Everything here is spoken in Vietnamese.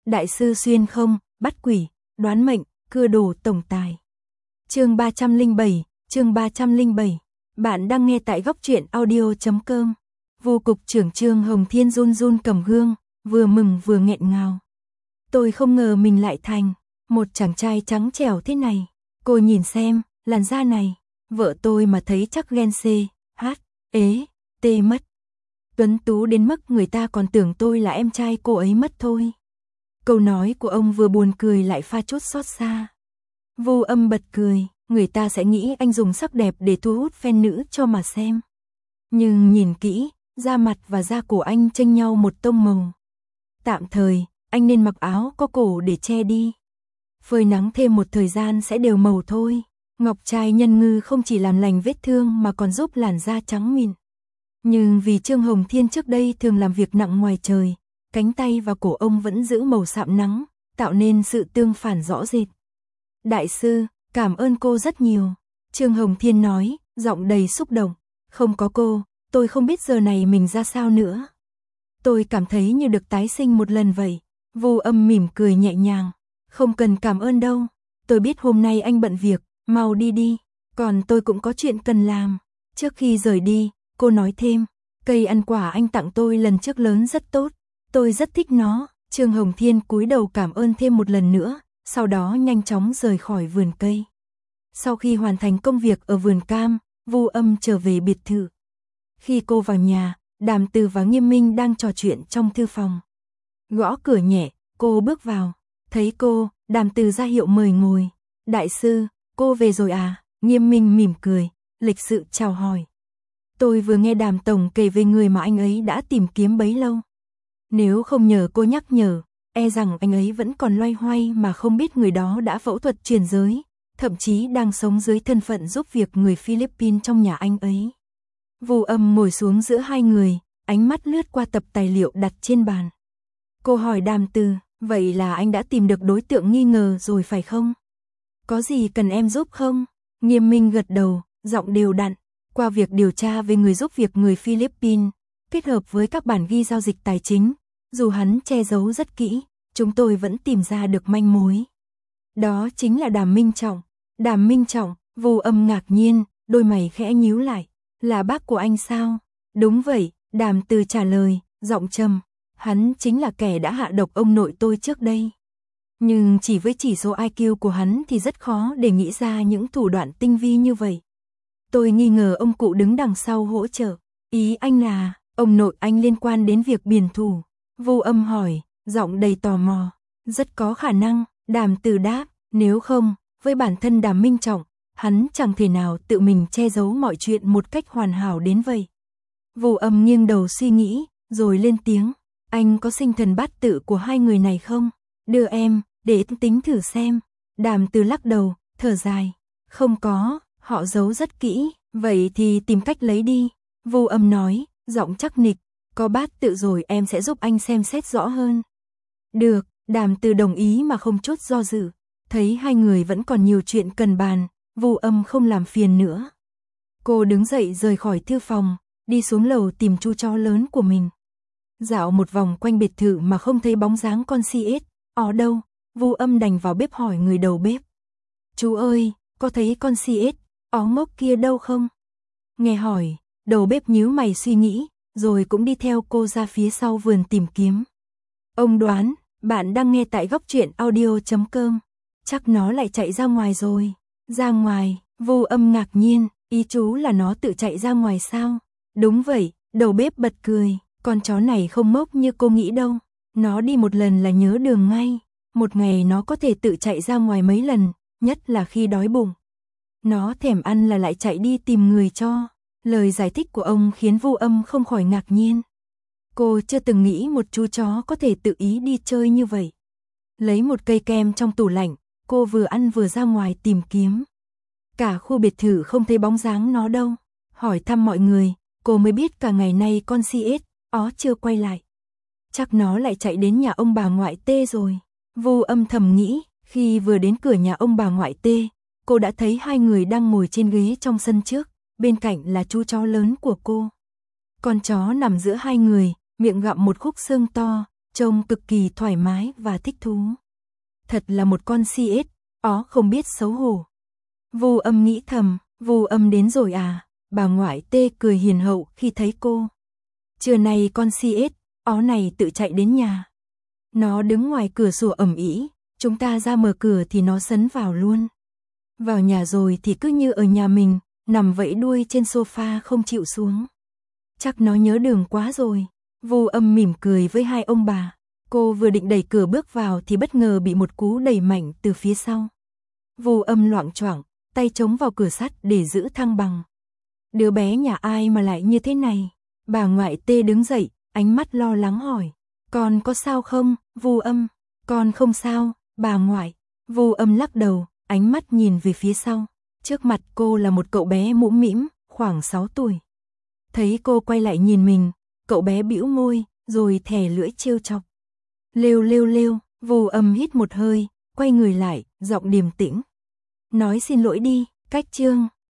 Đại sư xuyên không, bắt quỷ, đoán mệnh, cưa đồ tổng tài. Chương 307. Bạn đang nghe tại góc truyện audio.com. Vô cục trưởng Trương Hồng Thiên run run cầm gương, vừa mừng vừa nghẹn ngào. Tôi không ngờ mình lại thành một chàng trai trắng trẻo thế này. Cô nhìn xem, làn da này, vợ tôi mà thấy chắc ghen tê mất. Tuấn tú đến mức người ta còn tưởng tôi là em trai cô ấy mất thôi. Câu nói của ông vừa buồn cười lại pha chút xót xa. Vô Âm bật cười, người ta sẽ nghĩ anh dùng sắc đẹp để thu hút fan nữ cho mà xem. Nhưng nhìn kỹ, da mặt và da cổ anh chênh nhau một tông màu. Tạm thời, anh nên mặc áo có cổ để che đi. Phơi nắng thêm một thời gian sẽ đều màu thôi. Ngọc trai nhân ngư không chỉ làm lành vết thương mà còn giúp làn da trắng mịn. Nhưng vì Trương Hồng Thiên trước đây thường làm việc nặng ngoài trời, cánh tay và cổ ông vẫn giữ màu sạm nắng, tạo nên sự tương phản rõ rệt. Đại sư, cảm ơn cô rất nhiều. Trương Hồng Thiên nói, giọng đầy xúc động. Không có cô, tôi không biết giờ này mình ra sao nữa. Tôi cảm thấy như được tái sinh một lần vậy. Vô Âm mỉm cười nhẹ nhàng. Không cần cảm ơn đâu. Tôi biết hôm nay anh bận việc, mau đi đi. Còn tôi cũng có chuyện cần làm. Trước khi rời đi, cô nói thêm. Cây ăn quả anh tặng tôi lần trước lớn rất tốt. Tôi rất thích nó. Trương Hồng Thiên cúi đầu cảm ơn thêm một lần nữa. Sau đó nhanh chóng rời khỏi vườn cây. Sau khi hoàn thành công việc ở vườn cam, Vô Âm trở về biệt thự. Khi cô vào nhà, Đàm Từ và Nghiêm Minh đang trò chuyện trong thư phòng. Gõ cửa nhẹ, cô bước vào. Thấy cô, Đàm Từ ra hiệu mời ngồi. Đại sư, cô về rồi à? Nghiêm Minh mỉm cười, lịch sự chào hỏi. Tôi vừa nghe Đàm tổng kể về người mà anh ấy đã tìm kiếm bấy lâu. Nếu không nhờ cô nhắc nhở, e rằng anh ấy vẫn còn loay hoay mà không biết người đó đã phẫu thuật chuyển giới, thậm chí đang sống dưới thân phận giúp việc người Philippines trong nhà anh ấy. Vô Âm ngồi xuống giữa hai người, ánh mắt lướt qua tập tài liệu đặt trên bàn. Cô hỏi Đàm Từ, vậy là anh đã tìm được đối tượng nghi ngờ rồi phải không? Có gì cần em giúp không? Nghiêm Minh gật đầu, giọng đều đặn. Qua việc điều tra về người giúp việc người Philippines, kết hợp với các bản ghi giao dịch tài chính, dù hắn che giấu rất kỹ, chúng tôi vẫn tìm ra được manh mối. Đó chính là Đàm Minh Trọng. Đàm Minh Trọng, Vô Âm ngạc nhiên, đôi mày khẽ nhíu lại. Là bác của anh sao? Đúng vậy, Đàm Từ trả lời, giọng trầm. Hắn chính là kẻ đã hạ độc ông nội tôi trước đây. Nhưng chỉ với chỉ số IQ của hắn thì rất khó để nghĩ ra những thủ đoạn tinh vi như vậy. Tôi nghi ngờ ông cụ đứng đằng sau hỗ trợ. Ý anh là, ông nội anh liên quan đến việc biển thủ. Vô Âm hỏi, giọng đầy tò mò. Rất có khả năng, Đàm Từ đáp, nếu không, với bản thân Đàm Minh Trọng, hắn chẳng thể nào tự mình che giấu mọi chuyện một cách hoàn hảo đến vậy. Vô Âm nghiêng đầu suy nghĩ, rồi lên tiếng. Anh có sinh thần bát tự của hai người này không? Đưa em, để tính thử xem. Đàm Từ lắc đầu, thở dài. Không có, họ giấu rất kỹ, vậy thì tìm cách lấy đi. Vô Âm nói, giọng chắc nịch. Có bát tự rồi em sẽ giúp anh xem xét rõ hơn. Được, Đàm Từ đồng ý mà không chút do dự. Thấy hai người vẫn còn nhiều chuyện cần bàn, Vô Âm không làm phiền nữa. Cô đứng dậy rời khỏi thư phòng, đi xuống lầu tìm chú chó lớn của mình. Dạo một vòng quanh biệt thự mà không thấy bóng dáng con CS, ở đâu, Vô Âm đành vào bếp hỏi người đầu bếp. Chú ơi, có thấy con CS, ó ngốc kia đâu không? Nghe hỏi, đầu bếp nhíu mày suy nghĩ, rồi cũng đi theo cô ra phía sau vườn tìm kiếm. Ông đoán, bạn đang nghe tại góc truyện audio.com. Chắc nó lại chạy ra ngoài rồi. Ra ngoài, Vô Âm ngạc nhiên, ý chú là nó tự chạy ra ngoài sao? Đúng vậy, đầu bếp bật cười, con chó này không ngốc như cô nghĩ đâu. Nó đi một lần là nhớ đường ngay. Một ngày nó có thể tự chạy ra ngoài mấy lần, nhất là khi đói bụng. Nó thèm ăn là lại chạy đi tìm người cho. Lời giải thích của ông khiến Vô Âm không khỏi ngạc nhiên. Cô chưa từng nghĩ một chú chó có thể tự ý đi chơi như vậy. Lấy một cây kem trong tủ lạnh, cô vừa ăn vừa ra ngoài tìm kiếm. Cả khu biệt thự không thấy bóng dáng nó đâu. Hỏi thăm mọi người, cô mới biết cả ngày nay con CS, ó chưa quay lại. Chắc nó lại chạy đến nhà ông bà ngoại Tê rồi. Vô Âm thầm nghĩ, khi vừa đến cửa nhà ông bà ngoại Tê, cô đã thấy hai người đang ngồi trên ghế trong sân trước, bên cạnh là chú chó lớn của cô. Con chó nằm giữa hai người, miệng gặm một khúc xương to, trông cực kỳ thoải mái và thích thú. Thật là một con si ếch, ó không biết xấu hổ. Vu Âm nghĩ thầm, Vu Âm đến rồi à? Bà ngoại Tê cười hiền hậu khi thấy cô. Trưa nay con si ếch, ó này tự chạy đến nhà. Nó đứng ngoài cửa sổ ầm ĩ, chúng ta ra mở cửa thì nó sấn vào luôn. Vào nhà rồi thì cứ như ở nhà mình, nằm vẫy đuôi trên sofa không chịu xuống. Chắc nó nhớ đường quá rồi. Vu Âm mỉm cười với hai ông bà. Cô vừa định đẩy cửa bước vào thì bất ngờ bị một cú đẩy mạnh từ phía sau. Vu Âm loạng choạng, tay chống vào cửa sắt để giữ thăng bằng. Đứa bé nhà ai mà lại như thế này? Bà ngoại Tê đứng dậy, ánh mắt lo lắng hỏi. Con có sao không, Vu Âm? Con không sao, bà ngoại. Vu Âm lắc đầu, ánh mắt nhìn về phía sau. Trước mặt cô là một cậu bé mũm mĩm, khoảng 6 tuổi. Thấy cô quay lại nhìn mình, cậu bé bĩu môi, rồi thè lưỡi trêu chọc. Lêu lêu lêu, Vu Âm hít một hơi, quay người lại, giọng điềm tĩnh. Nói xin lỗi đi, Cách Trương.